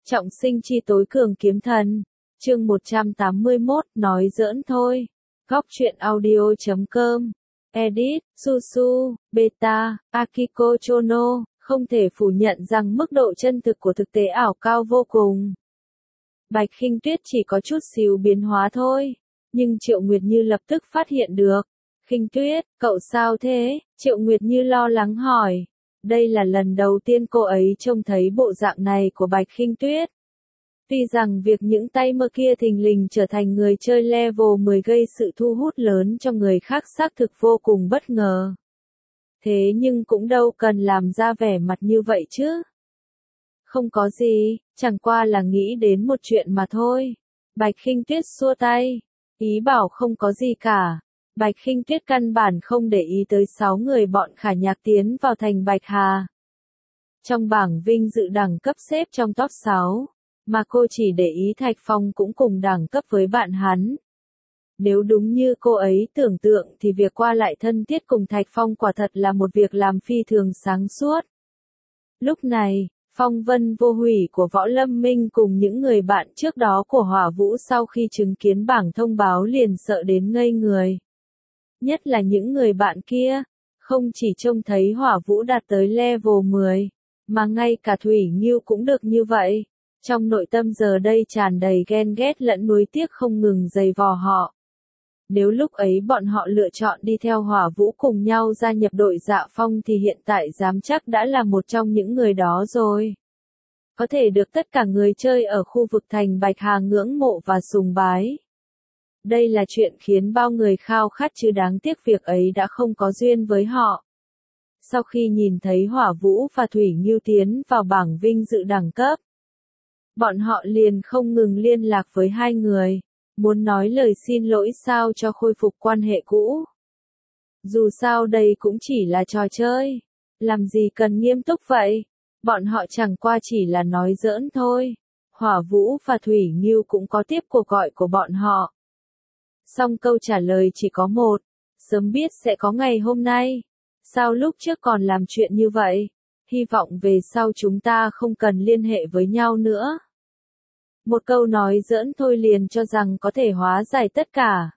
Trọng sinh chi tối cường kiếm thần. Chương 181, nói giỡn thôi. Góc truyện audio.com. Edit, Susu, Beta, Akiko Chono, không thể phủ nhận rằng mức độ chân thực của thực tế ảo cao vô cùng. Bạch Khinh Tuyết chỉ có chút xíu biến hóa thôi, nhưng Triệu Nguyệt Như lập tức phát hiện được. Khinh Tuyết, cậu sao thế? Triệu Nguyệt Như lo lắng hỏi. Đây là lần đầu tiên cô ấy trông thấy bộ dạng này của Bạch Khinh Tuyết. Tuy rằng việc những tay mơ kia thình lình trở thành người chơi level 10 gây sự thu hút lớn cho người khác xác thực vô cùng bất ngờ. Thế nhưng cũng đâu cần làm ra vẻ mặt như vậy chứ. Không có gì, chẳng qua là nghĩ đến một chuyện mà thôi. Bạch Khinh Tuyết xua tay, ý bảo không có gì cả. Bạch Khinh Tuyết căn bản không để ý tới 6 người bọn Khả Nhạc tiến vào thành Bạch Hà. Trong bảng vinh dự đẳng cấp xếp trong top 6, mà cô chỉ để ý Thạch Phong cũng cùng đẳng cấp với bạn hắn. Nếu đúng như cô ấy tưởng tượng thì việc qua lại thân thiết cùng Thạch Phong quả thật là một việc làm phi thường sáng suốt. Lúc này, phong vân vô hủy của Võ Lâm Minh cùng những người bạn trước đó của Hỏa Vũ sau khi chứng kiến bảng thông báo liền sợ đến ngây người. Nhất là những người bạn kia, không chỉ trông thấy Hỏa Vũ đạt tới level 10, mà ngay cả Thủy Nghiêu cũng được như vậy. Trong nội tâm giờ đây tràn đầy ghen ghét lẫn nuối tiếc không ngừng dày vò họ. Nếu lúc ấy bọn họ lựa chọn đi theo Hỏa Vũ cùng nhau gia nhập đội Dạ Phong thì hiện tại dám chắc đã là một trong những người đó rồi. Có thể được tất cả người chơi ở khu vực thành Bạch Hà ngưỡng mộ và sùng bái. Đây là chuyện khiến bao người khao khát chứ đáng tiếc việc ấy đã không có duyên với họ. Sau khi nhìn thấy Hỏa Vũ và Thủy Nghiêu tiến vào bảng vinh dự đẳng cấp, bọn họ liền không ngừng liên lạc với hai người, muốn nói lời xin lỗi sao cho khôi phục quan hệ cũ. Dù sao đây cũng chỉ là trò chơi, làm gì cần nghiêm túc vậy, bọn họ chẳng qua chỉ là nói giỡn thôi. Hỏa Vũ và Thủy Nghiêu cũng có tiếp cuộc gọi của bọn họ. Song câu trả lời chỉ có một, sớm biết sẽ có ngày hôm nay. Sao lúc trước còn làm chuyện như vậy? Hy vọng về sau chúng ta không cần liên hệ với nhau nữa. Một câu nói giỡn thôi liền cho rằng có thể hóa giải tất cả.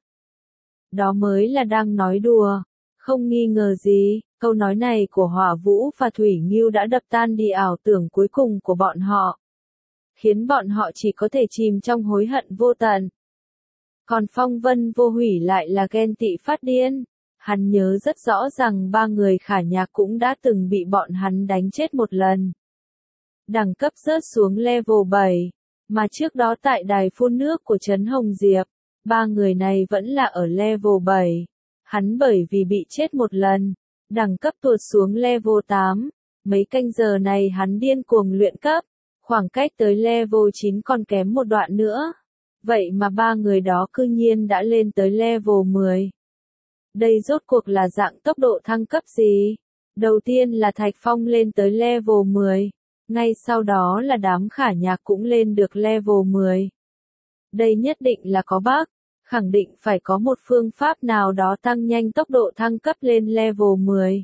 Đó mới là đang nói đùa. Không nghi ngờ gì, câu nói này của Hỏa Vũ và Thủy Nghiêu đã đập tan đi ảo tưởng cuối cùng của bọn họ. Khiến bọn họ chỉ có thể chìm trong hối hận vô tận. Còn phong vân vô hủy lại là ghen tị phát điên. Hắn nhớ rất rõ rằng ba người Khả Nhạc cũng đã từng bị bọn hắn đánh chết một lần. Đẳng cấp rớt xuống level 7. Mà trước đó tại đài phun nước của Trấn Hồng Diệp, ba người này vẫn là ở level 7. Hắn bởi vì bị chết một lần, đẳng cấp tuột xuống level 8. Mấy canh giờ này hắn điên cuồng luyện cấp, khoảng cách tới level 9 còn kém một đoạn nữa. Vậy mà ba người đó cư nhiên đã lên tới level 10. Đây rốt cuộc là dạng tốc độ thăng cấp gì? Đầu tiên là Thạch Phong lên tới level 10. Ngay sau đó là đám Khả Nhạc cũng lên được level 10. Đây nhất định là có bug, khẳng định phải có một phương pháp nào đó tăng nhanh tốc độ thăng cấp lên level 10.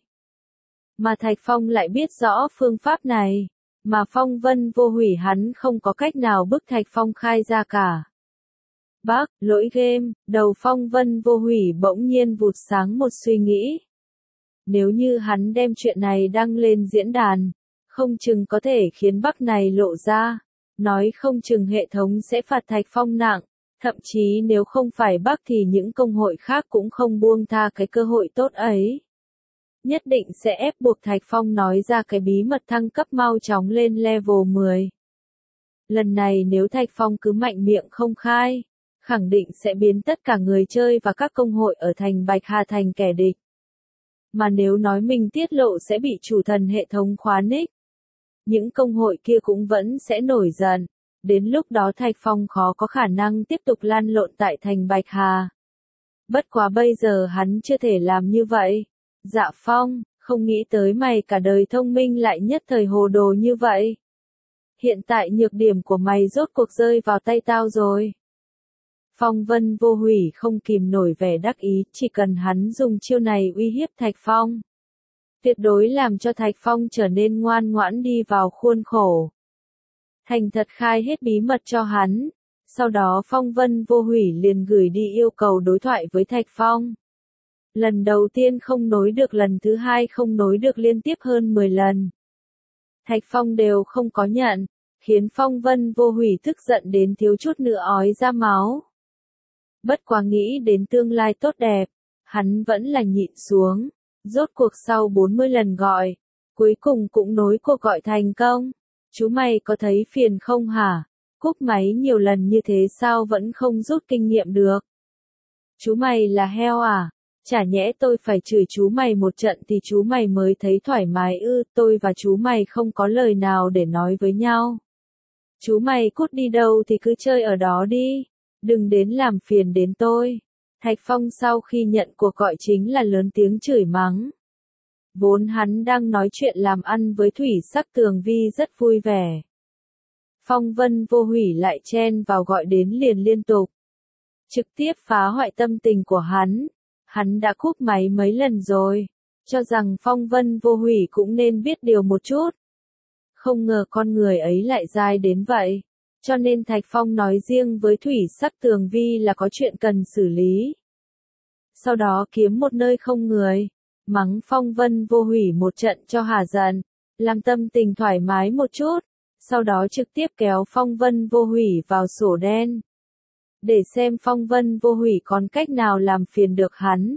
Mà Thạch Phong lại biết rõ phương pháp này, mà phong vân vô hủy hắn không có cách nào bức Thạch Phong khai ra cả. Bác, lỗi game, đầu phong vân vô hủy bỗng nhiên vụt sáng một suy nghĩ. Nếu như hắn đem chuyện này đăng lên diễn đàn, không chừng có thể khiến bug này lộ ra, nói không chừng hệ thống sẽ phạt Thạch Phong nặng, thậm chí nếu không phải bug thì những công hội khác cũng không buông tha cái cơ hội tốt ấy. Nhất định sẽ ép buộc Thạch Phong nói ra cái bí mật thăng cấp mau chóng lên level 10. Lần này nếu Thạch Phong cứ mạnh miệng không khai, khẳng định sẽ biến tất cả người chơi và các công hội ở thành Bạch Hà thành kẻ địch. Mà nếu nói mình tiết lộ sẽ bị chủ thần hệ thống khóa nick, những công hội kia cũng vẫn sẽ nổi giận. Đến lúc đó Thạch Phong khó có khả năng tiếp tục lan lộn tại thành Bạch Hà. Bất quá bây giờ hắn chưa thể làm như vậy. Dạ Phong, không nghĩ tới mày cả đời thông minh lại nhất thời hồ đồ như vậy. Hiện tại nhược điểm của mày rốt cuộc rơi vào tay tao rồi. Phong vân vô hủy không kìm nổi vẻ đắc ý, chỉ cần hắn dùng chiêu này uy hiếp Thạch Phong. Tuyệt đối làm cho Thạch Phong trở nên ngoan ngoãn đi vào khuôn khổ. thành thật khai hết bí mật cho hắn. Sau đó Phong Vân Vô Hủy liền gửi đi yêu cầu đối thoại với Thạch Phong. Lần đầu tiên không nối được, lần thứ hai không nối được, liên tiếp hơn 10 lần. Thạch Phong đều không có nhận, khiến Phong Vân Vô Hủy tức giận đến thiếu chút nữa ói ra máu. Bất quá nghĩ đến tương lai tốt đẹp, hắn vẫn là nhịn xuống. Rốt cuộc sau 40 lần gọi, cuối cùng cũng nối cuộc gọi thành công. Chú mày có thấy phiền không hả? Cúp máy nhiều lần như thế sao vẫn không rút kinh nghiệm được? Chú mày là heo à? Chả nhẽ tôi phải chửi chú mày một trận thì chú mày mới thấy thoải mái ư? Tôi và chú mày không có lời nào để nói với nhau. Chú mày cút đi đâu thì cứ chơi ở đó đi, đừng đến làm phiền đến tôi. Thạch Phong sau khi nhận cuộc gọi chính là lớn tiếng chửi mắng. Vốn hắn đang nói chuyện làm ăn với Thủy Sắc Tường Vi rất vui vẻ. Phong Vân Vô Hủy lại chen vào gọi đến liền liên tục. Trực tiếp phá hoại tâm tình của hắn. Hắn đã cúp máy mấy lần rồi. Cho rằng Phong Vân Vô Hủy cũng nên biết điều một chút. Không ngờ con người ấy lại dai đến vậy. Cho nên Thạch Phong nói riêng với Thủy Sắc Tường Vi là có chuyện cần xử lý. Sau đó kiếm một nơi không người, mắng Phong Vân Vô Hủy một trận cho hả giận, làm tâm tình thoải mái một chút. Sau đó trực tiếp kéo Phong Vân Vô Hủy vào sổ đen. Để xem Phong Vân Vô Hủy còn cách nào làm phiền được hắn.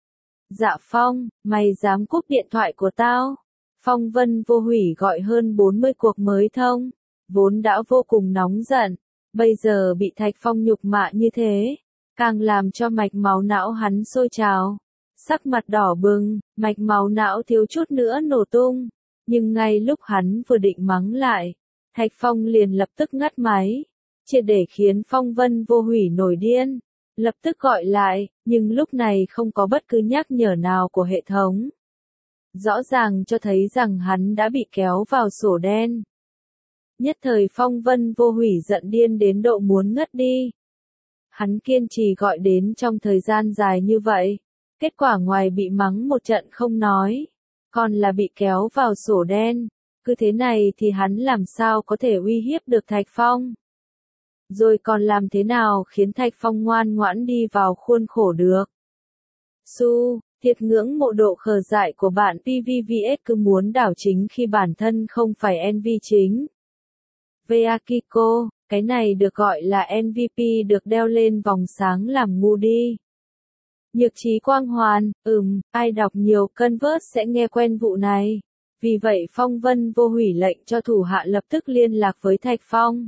Dạ Phong, mày dám cúp điện thoại của tao? Phong Vân Vô Hủy gọi hơn 40 cuộc mới thông, vốn đã vô cùng nóng giận, bây giờ bị Thạch Phong nhục mạ như thế, càng làm cho mạch máu não hắn sôi trào. Sắc mặt đỏ bừng, mạch máu não thiếu chút nữa nổ tung, nhưng ngay lúc hắn vừa định mắng lại, Thạch Phong liền lập tức ngắt máy, triệt để khiến Phong Vân Vô Hủy nổi điên, lập tức gọi lại, nhưng lúc này không có bất cứ nhắc nhở nào của hệ thống. Rõ ràng cho thấy rằng hắn đã bị kéo vào sổ đen. Nhất thời Phong Vân Vô Hủy giận điên đến độ muốn ngất đi. Hắn kiên trì gọi đến trong thời gian dài như vậy, kết quả ngoài bị mắng một trận không nói, còn là bị kéo vào sổ đen. Cứ thế này thì hắn làm sao có thể uy hiếp được Thạch Phong? Rồi còn làm thế nào khiến Thạch Phong ngoan ngoãn đi vào khuôn khổ được? Thiệt ngưỡng mộ độ khờ dại của bạn PVVS, cứ muốn đảo chính khi bản thân không phải NV chính. Akiko, cái này được gọi là MVP được đeo lên vòng sáng làm ngu đi. Nhược trí quang hoàn, ai đọc nhiều Converse sẽ nghe quen vụ này. Vì vậy Phong Vân Vô Hủy lệnh cho thủ hạ lập tức liên lạc với Thạch Phong.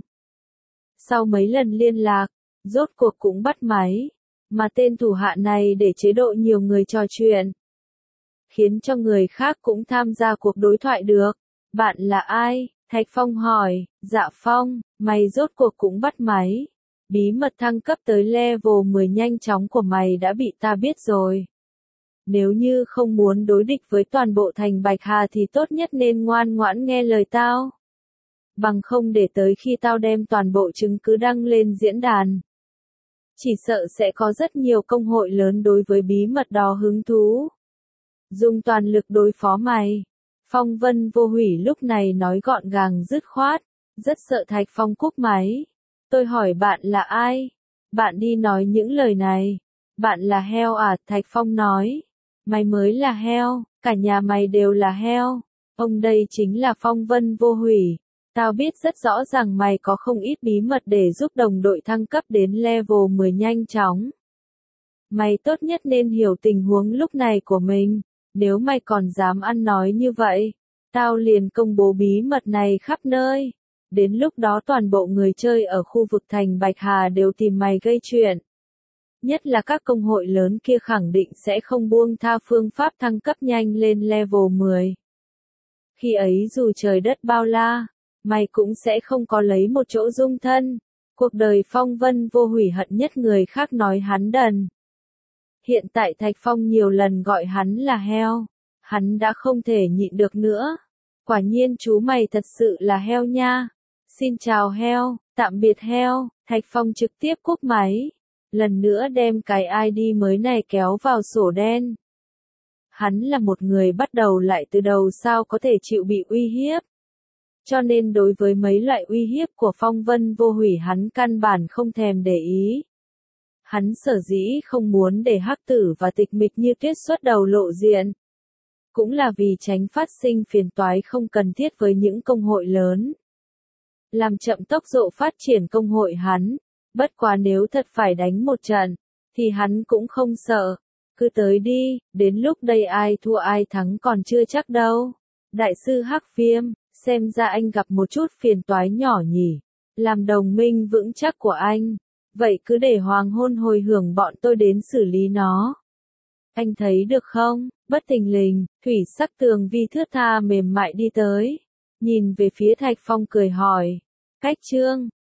Sau mấy lần liên lạc, rốt cuộc cũng bắt máy. Mà tên thủ hạ này để chế độ nhiều người trò chuyện, khiến cho người khác cũng tham gia cuộc đối thoại được. Bạn là ai? Thạch Phong hỏi. Dạ Phong, mày rốt cuộc cũng bắt máy. Bí mật thăng cấp tới level 10 nhanh chóng của mày đã bị ta biết rồi. Nếu như không muốn đối địch với toàn bộ thành Bạch Hà thì tốt nhất nên ngoan ngoãn nghe lời tao. Bằng không để tới khi tao đem toàn bộ chứng cứ đăng lên diễn đàn, chỉ sợ sẽ có rất nhiều công hội lớn đối với bí mật đó hứng thú. Dùng toàn lực đối phó mày. Phong Vân Vô Hủy lúc này nói gọn gàng dứt khoát, rất sợ Thạch Phong cúp máy. Tôi hỏi bạn là ai? Bạn đi nói những lời này. Bạn là heo à? Thạch Phong nói. Mày mới là heo, cả nhà mày đều là heo. Ông đây chính là Phong Vân Vô Hủy. Tao biết rất rõ rằng mày có không ít bí mật để giúp đồng đội thăng cấp đến level 10 nhanh chóng. Mày tốt nhất nên hiểu tình huống lúc này của mình. Nếu mày còn dám ăn nói như vậy, tao liền công bố bí mật này khắp nơi. Đến lúc đó toàn bộ người chơi ở khu vực thành Bạch Hà đều tìm mày gây chuyện. Nhất là các công hội lớn kia khẳng định sẽ không buông tha phương pháp thăng cấp nhanh lên level 10. Khi ấy dù trời đất bao la, mày cũng sẽ không có lấy một chỗ dung thân. Cuộc đời Phong Vân Vô Hủy hận nhất người khác nói hắn đần. Hiện tại Thạch Phong nhiều lần gọi hắn là heo. Hắn đã không thể nhịn được nữa. Quả nhiên chú mày thật sự là heo nha. Xin chào heo, tạm biệt heo. Thạch Phong trực tiếp cúp máy. Lần nữa đem cái ID mới này kéo vào sổ đen. Hắn là một người bắt đầu lại từ đầu sao có thể chịu bị uy hiếp. Cho nên đối với mấy loại uy hiếp của phong vân vô hủy hắn căn bản không thèm để ý. Hắn sở dĩ không muốn để Hắc Tử và Tịch Mịch Như Tuyết xuất đầu lộ diện. Cũng là vì tránh phát sinh phiền toái không cần thiết với những công hội lớn. Làm chậm tốc độ phát triển công hội hắn, bất quá nếu thật phải đánh một trận, thì hắn cũng không sợ. Cứ tới đi, đến lúc đây ai thua ai thắng còn chưa chắc đâu. Đại sư Hắc Viêm, xem ra anh gặp một chút phiền toái nhỏ nhỉ. Làm đồng minh vững chắc của anh. Vậy cứ để hoàng hôn hồi hưởng bọn tôi đến xử lý nó. Anh thấy được không? Bất thình lình, thủy sắc tường vi thướt tha mềm mại đi tới. Nhìn về phía Thạch Phong cười hỏi. Cách Trương,